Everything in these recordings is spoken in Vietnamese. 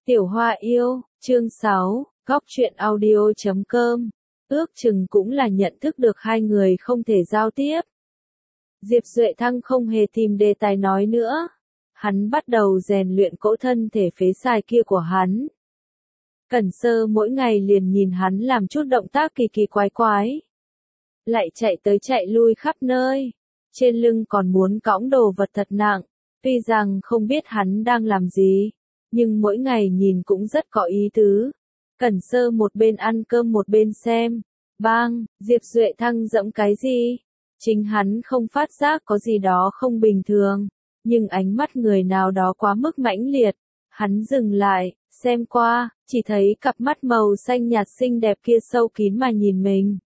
Tiểu Hoa yêu, chương 6, góc truyện audio.com. Ước chừng cũng là nhận thức được hai người không thể giao tiếp. Diệp Duệ Thăng không hề tìm đề tài nói nữa. Hắn bắt đầu rèn luyện cỗ thân thể phế sai kia của hắn. Cẩn Sơ mỗi ngày liền nhìn hắn làm chút động tác kỳ kỳ quái quái. Lại chạy tới chạy lui khắp nơi. Trên lưng còn muốn cõng đồ vật thật nặng. Tuy rằng không biết hắn đang làm gì, nhưng mỗi ngày nhìn cũng rất có ý tứ. Cẩn Sơ một bên ăn cơm một bên xem. Bang, Diệp Duệ Thăng giẫm cái gì? Chính hắn không phát giác có gì đó không bình thường, nhưng ánh mắt người nào đó quá mức mãnh liệt. Hắn dừng lại, xem qua, chỉ thấy cặp mắt màu xanh nhạt xinh đẹp kia sâu kín mà nhìn mình.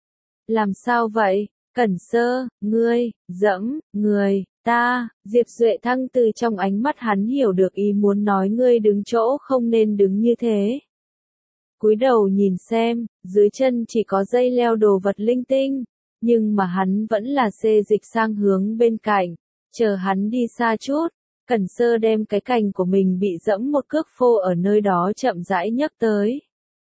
Làm sao vậy? Cẩn Sơ, ngươi, dẫm, người, ta, Diệp Duệ Thăng từ trong ánh mắt hắn hiểu được ý muốn nói ngươi đứng chỗ không nên đứng như thế. Cúi đầu nhìn xem, dưới chân chỉ có dây leo đồ vật linh tinh, nhưng mà hắn vẫn là xê dịch sang hướng bên cạnh, chờ hắn đi xa chút. Cẩn Sơ đem cái cành của mình bị dẫm một cước phô ở nơi đó chậm rãi nhấc tới.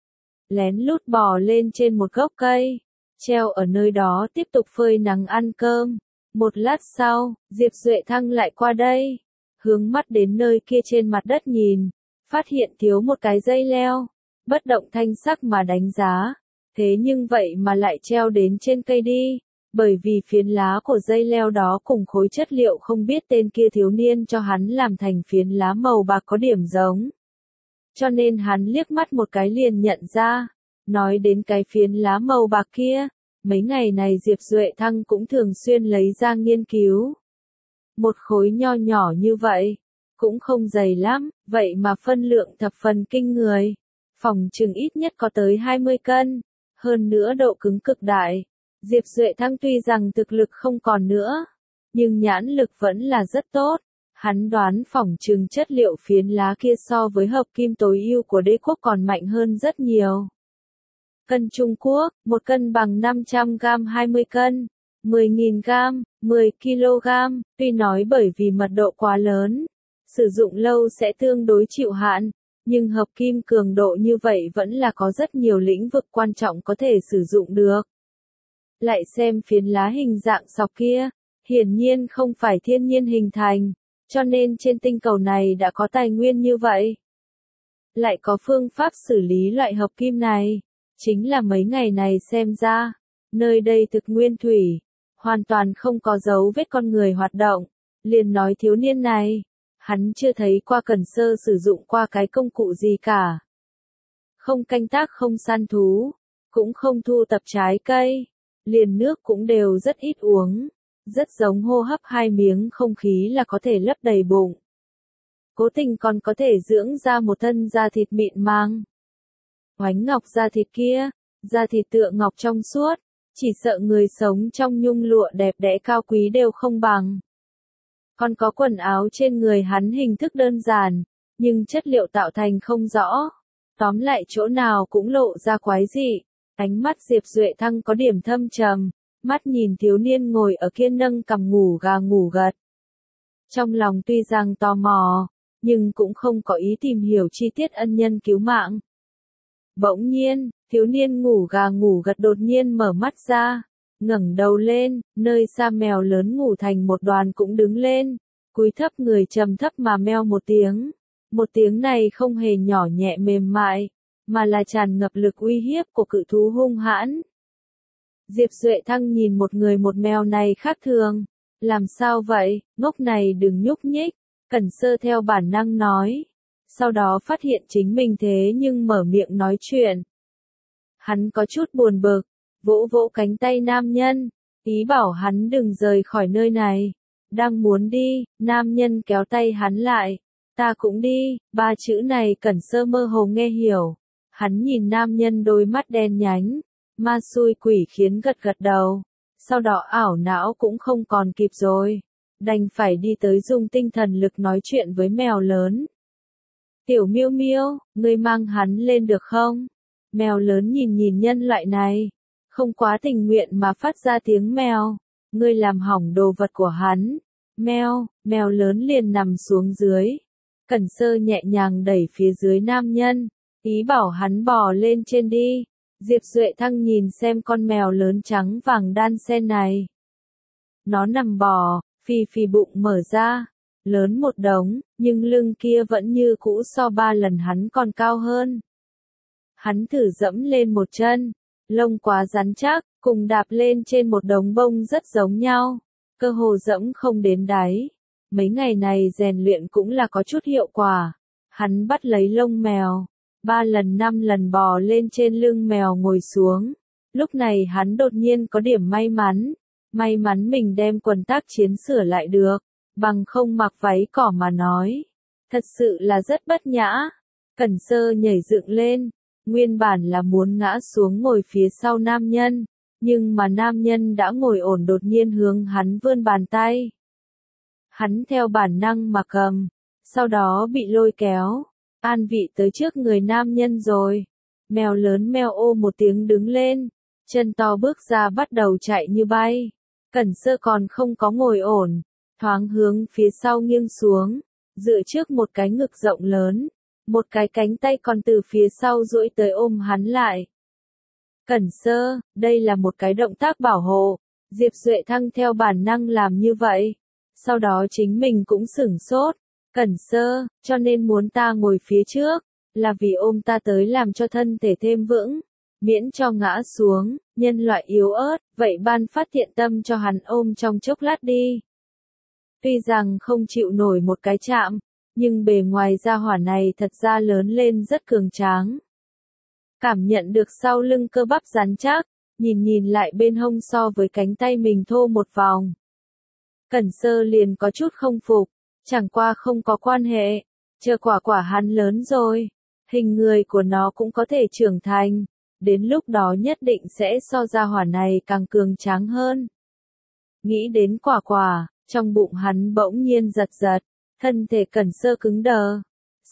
Lén lút bò lên trên một gốc cây, treo ở nơi đó tiếp tục phơi nắng ăn cơm. Một lát sau, Diệp Duệ Thăng lại qua đây, hướng mắt đến nơi kia trên mặt đất nhìn, phát hiện thiếu một cái dây leo, bất động thanh sắc mà đánh giá, thế nhưng vậy mà lại treo đến trên cây đi, bởi vì phiến lá của dây leo đó cùng khối chất liệu không biết tên kia thiếu niên cho hắn làm thành phiến lá màu bạc có điểm giống. Cho nên hắn liếc mắt một cái liền nhận ra, nói đến cái phiến lá màu bạc kia. Mấy ngày này Diệp Duệ Thăng cũng thường xuyên lấy ra nghiên cứu. Một khối nho nhỏ như vậy, cũng không dày lắm, vậy mà phân lượng thập phần kinh người. Phòng chừng ít nhất có tới 20 cân, hơn nữa độ cứng cực đại. Diệp Duệ Thăng tuy rằng thực lực không còn nữa, nhưng nhãn lực vẫn là rất tốt. Hắn đoán phòng chừng chất liệu phiến lá kia so với hợp kim tối ưu của đế quốc còn mạnh hơn rất nhiều. Cân Trung Quốc, 1 cân bằng 500 gram 20 cân, 10.000 gram, 10 kg, tuy nói bởi vì mật độ quá lớn, sử dụng lâu sẽ tương đối chịu hạn, nhưng hợp kim cường độ như vậy vẫn là có rất nhiều lĩnh vực quan trọng có thể sử dụng được. Lại xem phiến lá hình dạng sọc kia, hiển nhiên không phải thiên nhiên hình thành, cho nên trên tinh cầu này đã có tài nguyên như vậy. Lại có phương pháp xử lý loại hợp kim này. Chính là mấy ngày này xem ra, nơi đây thực nguyên thủy, hoàn toàn không có dấu vết con người hoạt động. Liền nói thiếu niên này, hắn chưa thấy qua Cẩn Sơ sử dụng qua cái công cụ gì cả. Không canh tác không săn thú, cũng không thu tập trái cây, liền nước cũng đều rất ít uống, rất giống hô hấp 2 miếng không khí là có thể lấp đầy bụng. Cố tình còn có thể dưỡng ra một thân da thịt mịn màng. Oánh ngọc da thịt kia, da thịt tựa ngọc trong suốt, chỉ sợ người sống trong nhung lụa đẹp đẽ cao quý đều không bằng. Còn có quần áo trên người hắn hình thức đơn giản, nhưng chất liệu tạo thành không rõ. Tóm lại chỗ nào cũng lộ ra quái dị. Ánh mắt Diệp Duệ Thăng có điểm thâm trầm, mắt nhìn thiếu niên ngồi ở kia nâng cằm ngủ gà ngủ gật. Trong lòng tuy rằng tò mò, nhưng cũng không có ý tìm hiểu chi tiết ân nhân cứu mạng. Bỗng nhiên, thiếu niên ngủ gà ngủ gật đột nhiên mở mắt ra, ngẩng đầu lên, nơi xa mèo lớn ngủ thành một đoàn cũng đứng lên, cúi thấp người trầm thấp mà meo một tiếng. Một tiếng này không hề nhỏ nhẹ mềm mại, mà là tràn ngập lực uy hiếp của cự thú hung hãn. Diệp Duệ Thăng nhìn một người một mèo này khác thường, làm sao vậy, ngốc này đừng nhúc nhích, Cẩn Sơ theo bản năng nói. Sau đó phát hiện chính mình thế nhưng mở miệng nói chuyện. Hắn có chút buồn bực, vỗ vỗ cánh tay nam nhân, ý bảo hắn đừng rời khỏi nơi này. Đang muốn đi, nam nhân kéo tay hắn lại. Ta cũng đi, 3 chữ này Cẩn Sơ mơ hồ nghe hiểu. Hắn nhìn nam nhân đôi mắt đen nhánh, ma xui quỷ khiến gật gật đầu. Sau đó ảo não cũng không còn kịp rồi. Đành phải đi tới dùng tinh thần lực nói chuyện với mèo lớn. Tiểu Miêu Miêu, ngươi mang hắn lên được không? Mèo lớn nhìn nhìn nhân loại này, không quá tình nguyện mà phát ra tiếng mèo. Ngươi làm hỏng đồ vật của hắn. Mèo lớn liền nằm xuống dưới. Cẩn Sơ nhẹ nhàng đẩy phía dưới nam nhân, ý bảo hắn bò lên trên đi. Diệp Duệ Thăng nhìn xem con mèo lớn trắng vàng đan sen này. Nó nằm bò, phì phì bụng mở ra, lớn một đống, nhưng lưng kia vẫn như cũ so 3 lần hắn còn cao hơn. Hắn thử dẫm lên một chân, lông quá rắn chắc, cùng đạp lên trên một đống bông rất giống nhau, cơ hồ dẫm không đến đáy. Mấy ngày này rèn luyện cũng là có chút hiệu quả. Hắn bắt lấy lông mèo, 3 lần 5 lần bò lên trên lưng mèo ngồi xuống. Lúc này hắn đột nhiên có điểm may mắn mình đem quần tác chiến sửa lại được, bằng không mặc váy cỏ mà nói. Thật sự là rất bất nhã. Cẩn Sơ nhảy dựng lên, nguyên bản là muốn ngã xuống ngồi phía sau nam nhân, nhưng mà nam nhân đã ngồi ổn đột nhiên hướng hắn vươn bàn tay. Hắn theo bản năng mà cầm, sau đó bị lôi kéo, an vị tới trước người nam nhân rồi. Mèo lớn meo ô một tiếng đứng lên, chân to bước ra bắt đầu chạy như bay. Cẩn Sơ còn không có ngồi ổn, thoáng hướng phía sau nghiêng xuống, dựa trước một cái ngực rộng lớn, một cái cánh tay còn từ phía sau duỗi tới ôm hắn lại. Cẩn Sơ, đây là một cái động tác bảo hộ, Diệp Duệ Thăng theo bản năng làm như vậy. Sau đó chính mình cũng sửng sốt. Cẩn Sơ, cho nên muốn ta ngồi phía trước, là vì ôm ta tới làm cho thân thể thêm vững, miễn cho ngã xuống, nhân loại yếu ớt, vậy ban phát thiện tâm cho hắn ôm trong chốc lát đi. Tuy rằng không chịu nổi một cái chạm, nhưng bề ngoài da hỏa này thật ra lớn lên rất cường tráng. Cảm nhận được sau lưng cơ bắp rắn chắc, nhìn lại bên hông so với cánh tay mình thô một vòng. Cẩn Sơ liền có chút không phục, chẳng qua không có quan hệ, chờ quả hắn lớn rồi, hình người của nó cũng có thể trưởng thành, đến lúc đó nhất định sẽ so ra hỏa này càng cường tráng hơn. Nghĩ đến quả, trong bụng hắn bỗng nhiên giật, thân thể Cẩn Sơ cứng đờ.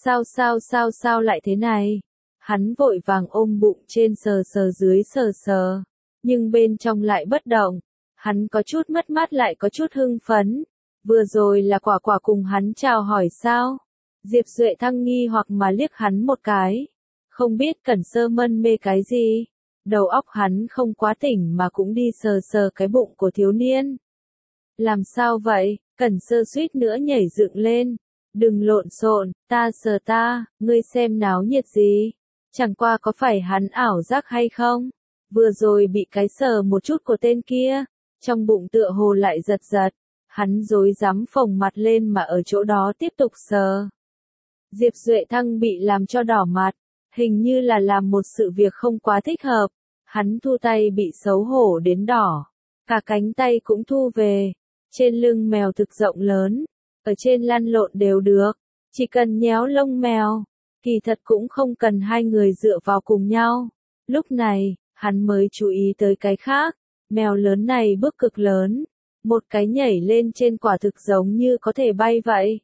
Sao lại thế này? Hắn vội vàng ôm bụng trên sờ dưới sờ, nhưng bên trong lại bất động. Hắn có chút mất mát lại có chút hưng phấn. Vừa rồi là quả cùng hắn chào hỏi sao? Diệp Duệ Thăng nghi hoặc mà liếc hắn một cái. Không biết Cẩn Sơ mân mê cái gì. Đầu óc hắn không quá tỉnh mà cũng đi sờ cái bụng của thiếu niên. Làm sao vậy? Cẩn Sơ suýt nữa nhảy dựng lên. Đừng lộn xộn, ta sờ ta, ngươi xem náo nhiệt gì? Chẳng qua có phải hắn ảo giác hay không? Vừa rồi bị cái sờ một chút của tên kia. Trong bụng tựa hồ lại giật, hắn rối rắm phồng mặt lên mà ở chỗ đó tiếp tục sờ. Diệp Duệ Thăng bị làm cho đỏ mặt, hình như là làm một sự việc không quá thích hợp, hắn thu tay bị xấu hổ đến đỏ, cả cánh tay cũng thu về, trên lưng mèo thực rộng lớn, ở trên lăn lộn đều được, chỉ cần nhéo lông mèo, kỳ thật cũng không cần hai người dựa vào cùng nhau. Lúc này, hắn mới chú ý tới cái khác. Mèo lớn này bước cực lớn, một cái nhảy lên trên quả thực giống như có thể bay vậy.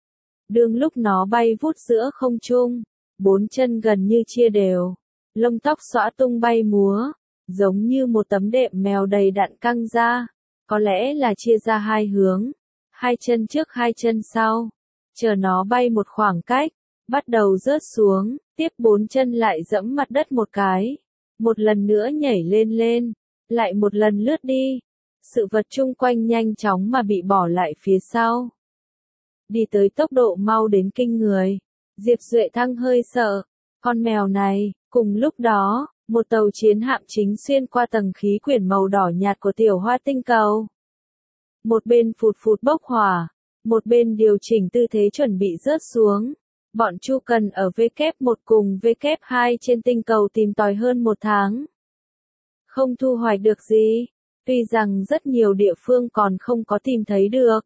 Đương lúc nó bay vút giữa không trung, 4 chân gần như chia đều, lông tóc xõa tung bay múa, giống như một tấm đệm mèo đầy đặn căng ra, có lẽ là chia ra hai hướng, 2 chân trước 2 chân sau, chờ nó bay một khoảng cách, bắt đầu rớt xuống, tiếp 4 chân lại dẫm mặt đất một cái, một lần nữa nhảy lên. Lại một lần lướt đi, sự vật chung quanh nhanh chóng mà bị bỏ lại phía sau. Đi tới tốc độ mau đến kinh người, Diệp Duệ Thăng hơi sợ, con mèo này, cùng lúc đó, một tàu chiến hạm chính xuyên qua tầng khí quyển màu đỏ nhạt của tiểu hoa tinh cầu. Một bên phụt bốc hỏa, một bên điều chỉnh tư thế chuẩn bị rớt xuống. Bọn Chu Cần ở W1 cùng W2 trên tinh cầu tìm tòi hơn 1 tháng. Không thu hoạch được gì, tuy rằng rất nhiều địa phương còn không có tìm thấy được.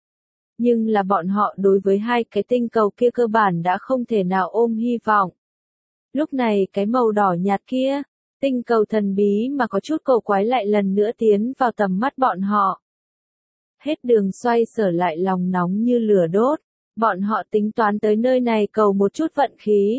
Nhưng là bọn họ đối với hai cái tinh cầu kia cơ bản đã không thể nào ôm hy vọng. Lúc này cái màu đỏ nhạt kia, tinh cầu thần bí mà có chút cổ quái lại lần nữa tiến vào tầm mắt bọn họ. Hết đường xoay sở lại lòng nóng như lửa đốt, bọn họ tính toán tới nơi này cầu một chút vận khí.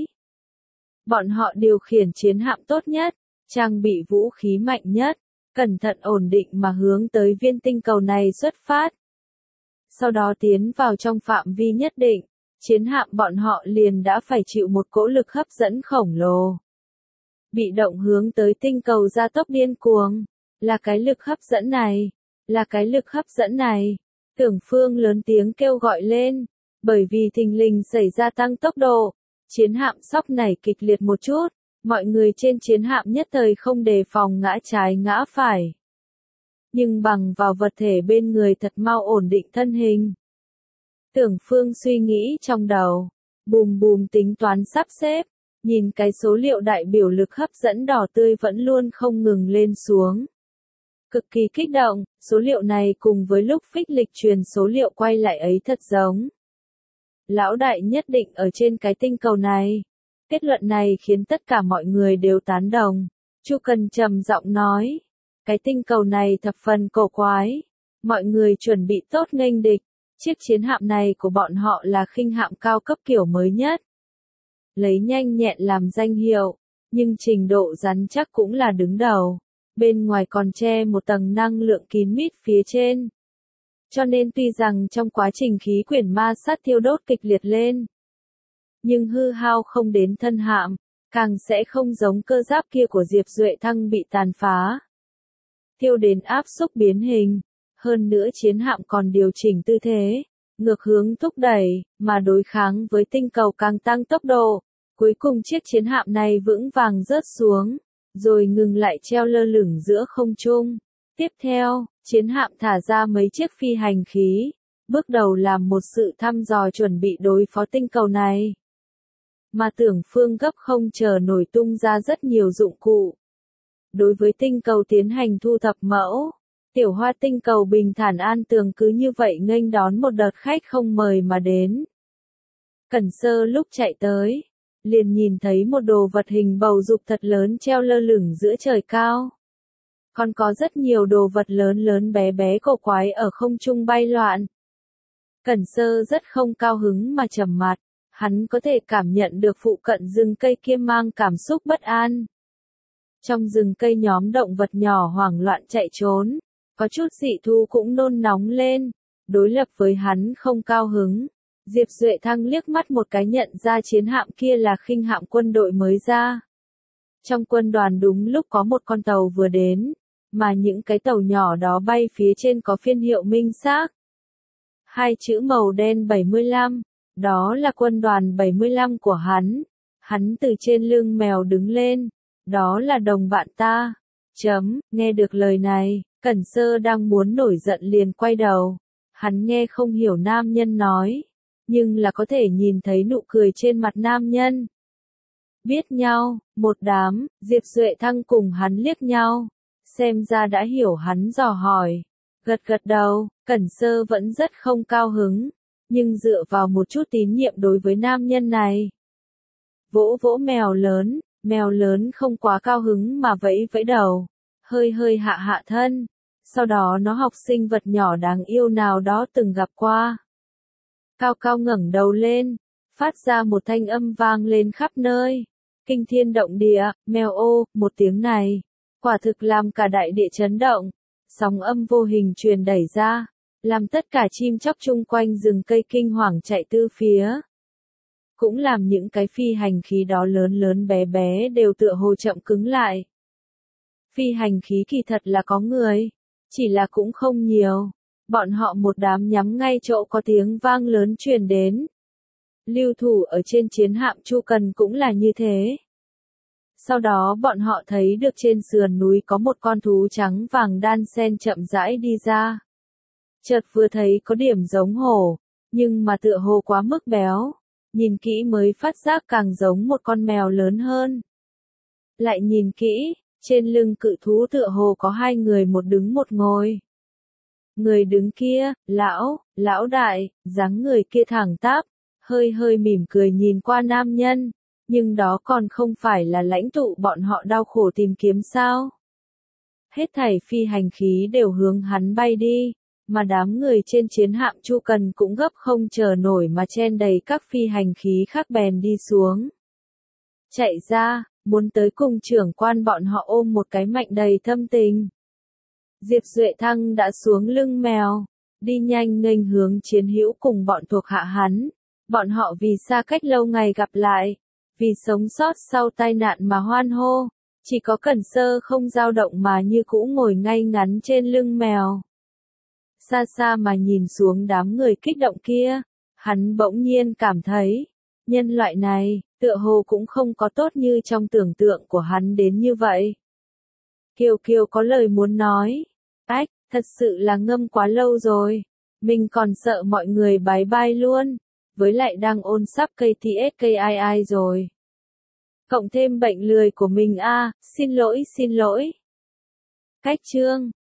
Bọn họ điều khiển chiến hạm tốt nhất, trang bị vũ khí mạnh nhất, cẩn thận ổn định mà hướng tới viên tinh cầu này xuất phát. Sau đó tiến vào trong phạm vi nhất định, chiến hạm bọn họ liền đã phải chịu một cỗ lực hấp dẫn khổng lồ. Bị động hướng tới tinh cầu gia tốc điên cuồng, là cái lực hấp dẫn này, là cái lực hấp dẫn này. Tưởng Phương lớn tiếng kêu gọi lên, bởi vì thình lình xảy ra tăng tốc độ, chiến hạm sóc nảy kịch liệt một chút, mọi người trên chiến hạm nhất thời không đề phòng ngã trái ngã phải. Nhưng bằng vào vật thể bên người thật mau ổn định thân hình. Tưởng Phương suy nghĩ trong đầu, bùm bùm tính toán sắp xếp, nhìn cái số liệu đại biểu lực hấp dẫn đỏ tươi vẫn luôn không ngừng lên xuống. Cực kỳ kích động, số liệu này cùng với lúc phích lịch truyền số liệu quay lại ấy thật giống. Lão đại nhất định ở trên cái tinh cầu này. Kết luận này khiến tất cả mọi người đều tán đồng. Chu Cần trầm giọng nói, cái tinh cầu này thập phần cổ quái. Mọi người chuẩn bị tốt nghênh địch. Chiếc chiến hạm này của bọn họ là khinh hạm cao cấp kiểu mới nhất. Lấy nhanh nhẹn làm danh hiệu, nhưng trình độ rắn chắc cũng là đứng đầu. Bên ngoài còn che một tầng năng lượng kín mít phía trên. Cho nên tuy rằng trong quá trình khí quyển ma sát thiêu đốt kịch liệt lên, nhưng hư hao không đến thân hạm, càng sẽ không giống cơ giáp kia của Diệp Duệ Thăng bị tàn phá. Thiêu đến áp xúc biến hình, hơn nữa chiến hạm còn điều chỉnh tư thế, ngược hướng thúc đẩy, mà đối kháng với tinh cầu càng tăng tốc độ. Cuối cùng chiếc chiến hạm này vững vàng rớt xuống, rồi ngừng lại treo lơ lửng giữa không trung. Tiếp theo, chiến hạm thả ra mấy chiếc phi hành khí, bước đầu làm một sự thăm dò chuẩn bị đối phó tinh cầu này. Mà Tưởng Phương gấp không chờ nổi tung ra rất nhiều dụng cụ. Đối với tinh cầu tiến hành thu thập mẫu, tiểu hoa tinh cầu bình thản an tường cứ như vậy nghênh đón một đợt khách không mời mà đến. Cẩn Sơ lúc chạy tới, liền nhìn thấy một đồ vật hình bầu dục thật lớn treo lơ lửng giữa trời cao. Còn có rất nhiều đồ vật lớn lớn bé bé cổ quái ở không trung bay loạn. Cẩn Sơ rất không cao hứng mà trầm mặt, hắn có thể cảm nhận được phụ cận rừng cây kia mang cảm xúc bất an. Trong rừng cây nhóm động vật nhỏ hoảng loạn chạy trốn, có chút dị thú cũng nôn nóng lên, đối lập với hắn không cao hứng. Diệp Duệ Thăng liếc mắt một cái nhận ra chiến hạm kia là khinh hạm quân đội mới ra. Trong quân đoàn đúng lúc có một con tàu vừa đến, mà những cái tàu nhỏ đó bay phía trên có phiên hiệu minh xác. Hai chữ màu đen 75, đó là quân đoàn 75 của hắn. Hắn từ trên lưng mèo đứng lên, đó là đồng bạn ta. Nghe được lời này, Cẩn Sơ đang muốn nổi giận liền quay đầu. Hắn nghe không hiểu nam nhân nói, nhưng là có thể nhìn thấy nụ cười trên mặt nam nhân. Biết nhau, một đám, Diệp Duệ Thăng cùng hắn liếc nhau, xem ra đã hiểu hắn dò hỏi. Gật gật đầu, Cẩn Sơ vẫn rất không cao hứng, nhưng dựa vào một chút tín nhiệm đối với nam nhân này. Vỗ vỗ mèo lớn không quá cao hứng mà vẫy vẫy đầu, hơi hơi hạ hạ thân, sau đó nó học sinh vật nhỏ đáng yêu nào đó từng gặp qua. Cao cao ngẩng đầu lên, phát ra một thanh âm vang lên khắp nơi. Kinh thiên động địa, mèo ô, một tiếng này, quả thực làm cả đại địa chấn động. Sóng âm vô hình truyền đẩy ra, làm tất cả chim chóc chung quanh rừng cây kinh hoàng chạy tứ phía. Cũng làm những cái phi hành khí đó lớn lớn bé bé đều tựa hồ chậm cứng lại. Phi hành khí kỳ thật là có người, chỉ là cũng không nhiều. Bọn họ một đám nhắm ngay chỗ có tiếng vang lớn truyền đến. Lưu thủ ở trên chiến hạm Chu Cần cũng là như thế. Sau đó bọn họ thấy được trên sườn núi có một con thú trắng vàng đan sen chậm rãi đi ra. Chợt vừa thấy có điểm giống hổ, nhưng mà tựa hồ quá mức béo. Nhìn kỹ mới phát giác càng giống một con mèo lớn hơn. Lại nhìn kỹ, trên lưng cự thú tựa hồ có hai người một đứng một ngồi. Người đứng kia, lão đại, dáng người kia thẳng tắp, hơi hơi mỉm cười nhìn qua nam nhân, nhưng đó còn không phải là lãnh tụ bọn họ đau khổ tìm kiếm sao. Hết thảy phi hành khí đều hướng hắn bay đi, mà đám người trên chiến hạm Chu Cần cũng gấp không chờ nổi mà chen đầy các phi hành khí khác bèn đi xuống. Chạy ra, muốn tới cùng trưởng quan bọn họ ôm một cái mạnh đầy thâm tình. Diệp Duệ Thăng đã xuống lưng mèo, đi nhanh nghênh hướng chiến hữu cùng bọn thuộc hạ hắn, Bọn họ vì xa cách lâu ngày gặp lại, vì sống sót sau tai nạn mà hoan hô, chỉ có Cẩn Sơ không dao động mà như cũ ngồi ngay ngắn trên lưng mèo. Xa xa mà nhìn xuống đám người kích động kia, hắn bỗng nhiên cảm thấy, nhân loại này, tựa hồ cũng không có tốt như trong tưởng tượng của hắn đến như vậy. Kiều Kiều có lời muốn nói. Ách, thật sự là ngâm quá lâu rồi. Mình còn sợ mọi người bái bai luôn. Với lại đang ôn sắp KTSKII rồi. Cộng thêm bệnh lười của mình xin lỗi. Cách chương.